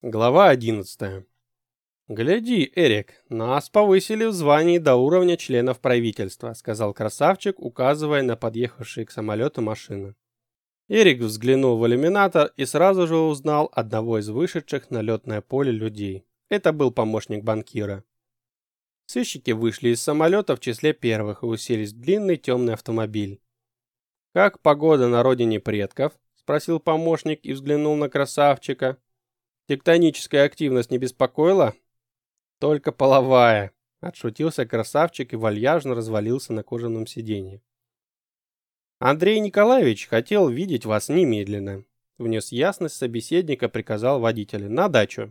Глава 11. «Гляди, Эрик, нас повысили в звании до уровня членов правительства», сказал красавчик, указывая на подъехавшие к самолету машины. Эрик взглянул в иллюминатор и сразу же узнал одного из вышедших на летное поле людей. Это был помощник банкира. Сыщики вышли из самолета в числе первых и уселись в длинный темный автомобиль. «Как погода на родине предков?» спросил помощник и взглянул на красавчика. «Тектоническая активность не беспокоила?» «Только половая», — отшутился красавчик и вальяжно развалился на кожаном сиденье. «Андрей Николаевич хотел видеть вас немедленно», — внес ясность собеседника, приказал водителю. «На дачу».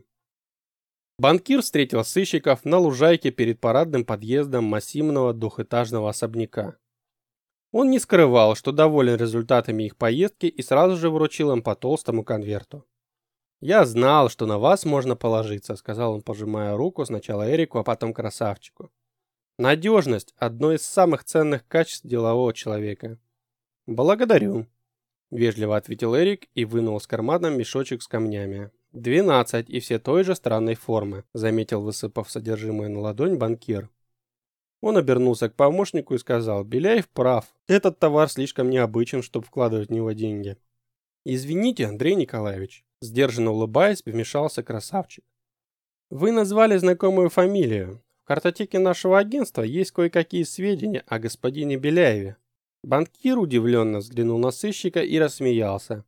Банкир встретил сыщиков на лужайке перед парадным подъездом массивного двухэтажного особняка. Он не скрывал, что доволен результатами их поездки, и сразу же вручил им по толстому конверту. «Я знал, что на вас можно положиться», — сказал он, пожимая руку сначала Эрику, а потом красавчику. «Надежность — одно из самых ценных качеств делового человека». «Благодарю», — вежливо ответил Эрик и вынул из кармана мешочек с камнями. 12 и все той же странной формы», — заметил, высыпав содержимое на ладонь банкир. Он обернулся к помощнику и сказал: «Беляев прав. Этот товар слишком необычен, чтобы вкладывать в него деньги». «Извините, Андрей Николаевич», — сдержанно улыбаясь, вмешался красавчик. «Вы назвали знакомую фамилию. В картотеке нашего агентства есть кое-какие сведения о господине Беляеве». Банкир удивленно взглянул на сыщика и рассмеялся.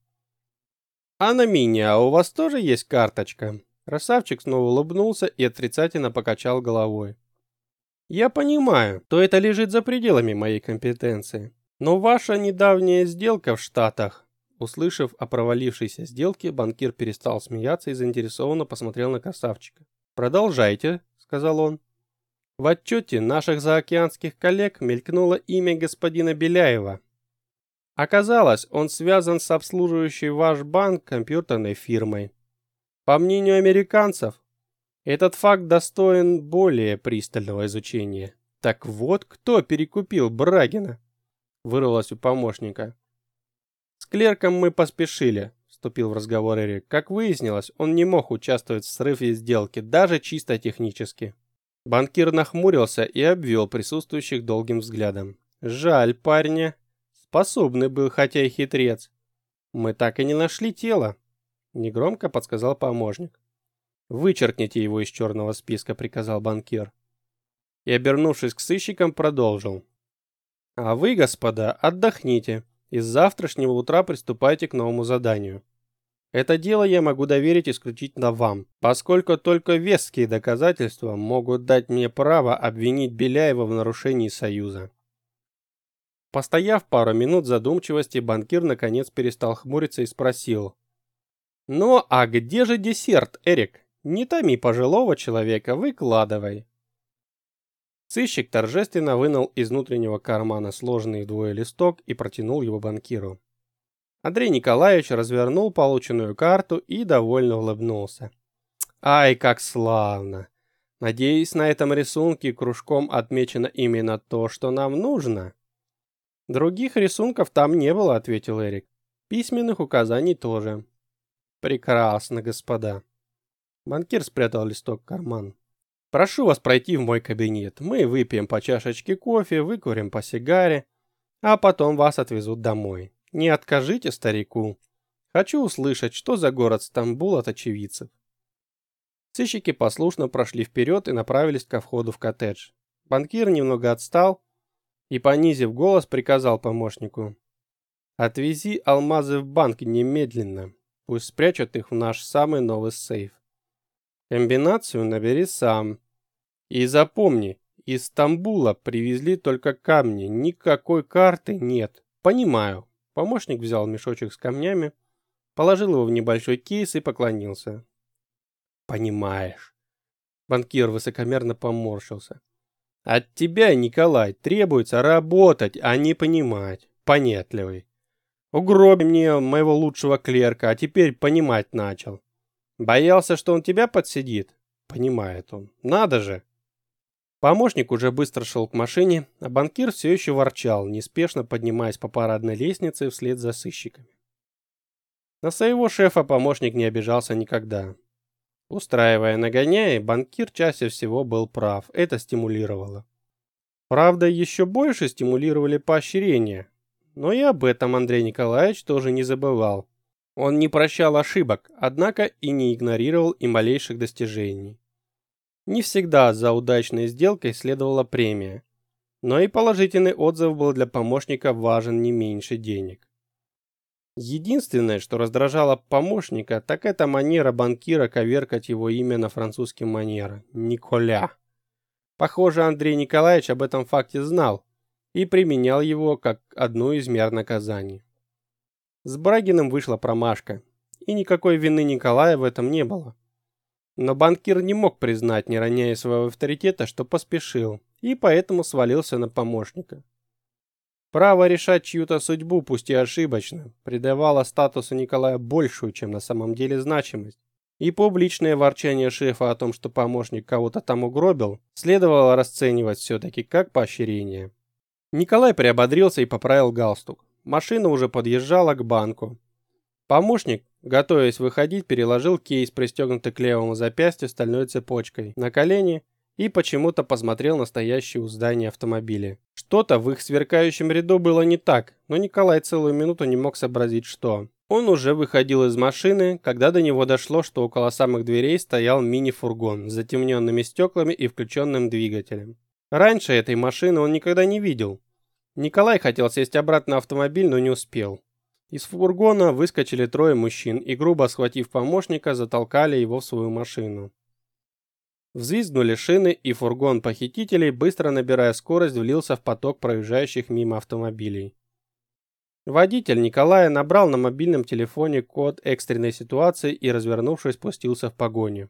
«А на меня у вас тоже есть карточка?» Красавчик снова улыбнулся и отрицательно покачал головой. «Я понимаю, что это лежит за пределами моей компетенции. Но ваша недавняя сделка в Штатах...» Услышав о провалившейся сделке, банкир перестал смеяться и заинтересованно посмотрел на красавчика. «Продолжайте», — сказал он. «В отчете наших заокеанских коллег мелькнуло имя господина Беляева. Оказалось, он связан с обслуживающей ваш банк компьютерной фирмой. По мнению американцев, этот факт достоин более пристального изучения». «Так вот, кто перекупил Брагина?» — вырвалось у помощника. «С клерком мы поспешили», — вступил в разговор Эрик. «Как выяснилось, он не мог участвовать в срыве сделки, даже чисто технически». Банкир нахмурился и обвел присутствующих долгим взглядом. «Жаль парня. Способный был, хотя и хитрец. Мы так и не нашли тело», — негромко подсказал помощник. «Вычеркните его из черного списка», — приказал банкир. И, обернувшись к сыщикам, продолжил. «А вы, господа, отдохните. И с завтрашнего утра приступайте к новому заданию. Это дело я могу доверить исключительно вам, поскольку только веские доказательства могут дать мне право обвинить Беляева в нарушении союза». Постояв пару минут в задумчивости, банкир наконец перестал хмуриться и спросил: «Ну, а где же десерт, Эрик? Не томи пожилого человека, выкладывай». Сыщик торжественно вынул из внутреннего кармана сложенный вдвое листок и протянул его банкиру. Андрей Николаевич развернул полученную карту и довольно улыбнулся. «Ай, как славно! Надеюсь, на этом рисунке кружком отмечено именно то, что нам нужно». «Других рисунков там не было», — ответил Эрик. «Письменных указаний тоже». «Прекрасно, господа». Банкир спрятал листок в карман. «Прошу вас пройти в мой кабинет. Мы выпьем по чашечке кофе, выкурим по сигаре, а потом вас отвезут домой. Не откажите старику. Хочу услышать, что за город Стамбул от очевидцев». Сыщики послушно прошли вперед и направились ко входу в коттедж. Банкир немного отстал и, понизив голос, приказал помощнику: «Отвези алмазы в банк немедленно. Пусть спрячут их в наш самый новый сейф. Комбинацию набери сам. И запомни, из Стамбула привезли только камни, никакой карты нет». «Понимаю». Помощник взял мешочек с камнями, положил его в небольшой кейс и поклонился. «Понимаешь». Банкир высокомерно поморщился. «От тебя, Николай, требуется работать, а не понимать. Понятливый. Угробил мне моего лучшего клерка, а теперь понимать начал. Боялся, что он тебя подсидит?» Понимает он. Надо же. Помощник уже быстро шел к машине, а банкир все еще ворчал, неспешно поднимаясь по парадной лестнице вслед за сыщиками. На своего шефа помощник не обижался никогда. Устраивая нагоняи, банкир чаще всего был прав, это стимулировало. Правда, еще больше стимулировали поощрения, но и об этом Андрей Николаевич тоже не забывал. Он не прощал ошибок, однако и не игнорировал и малейших достижений. Не всегда за удачной сделкой следовала премия, но и положительный отзыв был для помощника важен не меньше денег. Единственное, что раздражало помощника, так это манера банкира коверкать его имя на французский манер – Николя. Похоже, Андрей Николаевич об этом факте знал и применял его как одну из мер наказаний. С Брагиным вышла промашка, и никакой вины Николая в этом не было. Но банкир не мог признать, не роняя своего авторитета, что поспешил, и поэтому свалился на помощника. Право решать чью-то судьбу, пусть и ошибочно, придавало статусу Николая большую, чем на самом деле значимость. И публичное ворчание шефа о том, что помощник кого-то там угробил, следовало расценивать все-таки как поощрение. Николай приободрился и поправил галстук. Машина уже подъезжала к банку. Помощник, готовясь выходить, переложил кейс, пристегнутый к левому запястью стальной цепочкой, на колени и почему-то посмотрел на стоящие у здания автомобили. Что-то в их сверкающем ряду было не так, но Николай целую минуту не мог сообразить, что. Он уже выходил из машины, когда до него дошло, что около самых дверей стоял мини-фургон с затемненными стеклами и включенным двигателем. Раньше этой машины он никогда не видел. Николай хотел сесть обратно на автомобиль, но не успел. Из фургона выскочили трое мужчин и, грубо схватив помощника, затолкали его в свою машину. Взвизгнули шины, и фургон похитителей, быстро набирая скорость, влился в поток проезжающих мимо автомобилей. Водитель Николая набрал на мобильном телефоне код экстренной ситуации и, развернувшись, спустился в погоню.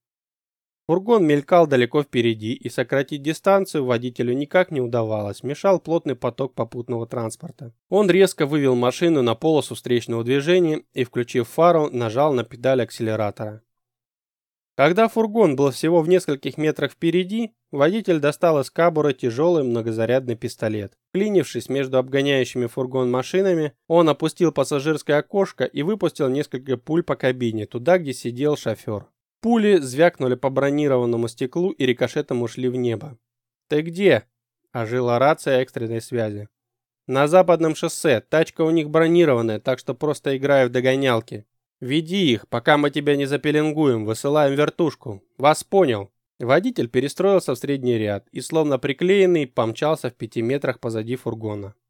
Фургон мелькал далеко впереди, и сократить дистанцию водителю никак не удавалось, мешал плотный поток попутного транспорта. Он резко вывел машину на полосу встречного движения и, включив фару, нажал на педаль акселератора. Когда фургон был всего в нескольких метрах впереди, водитель достал из кобуры тяжелый многозарядный пистолет. Вклинившись между обгоняющими фургон машинами, он опустил пассажирское окошко и выпустил несколько пуль по кабине, туда, где сидел шофер. Пули звякнули по бронированному стеклу и рикошетом ушли в небо. «Ты где?» – ожила рация экстренной связи. «На западном шоссе. Тачка у них бронированная, так что просто играю в догонялки. Веди их, пока мы тебя не запеленгуем, высылаем вертушку. Вас понял». Водитель перестроился в средний ряд и, словно приклеенный, помчался в 5 метрах позади фургона.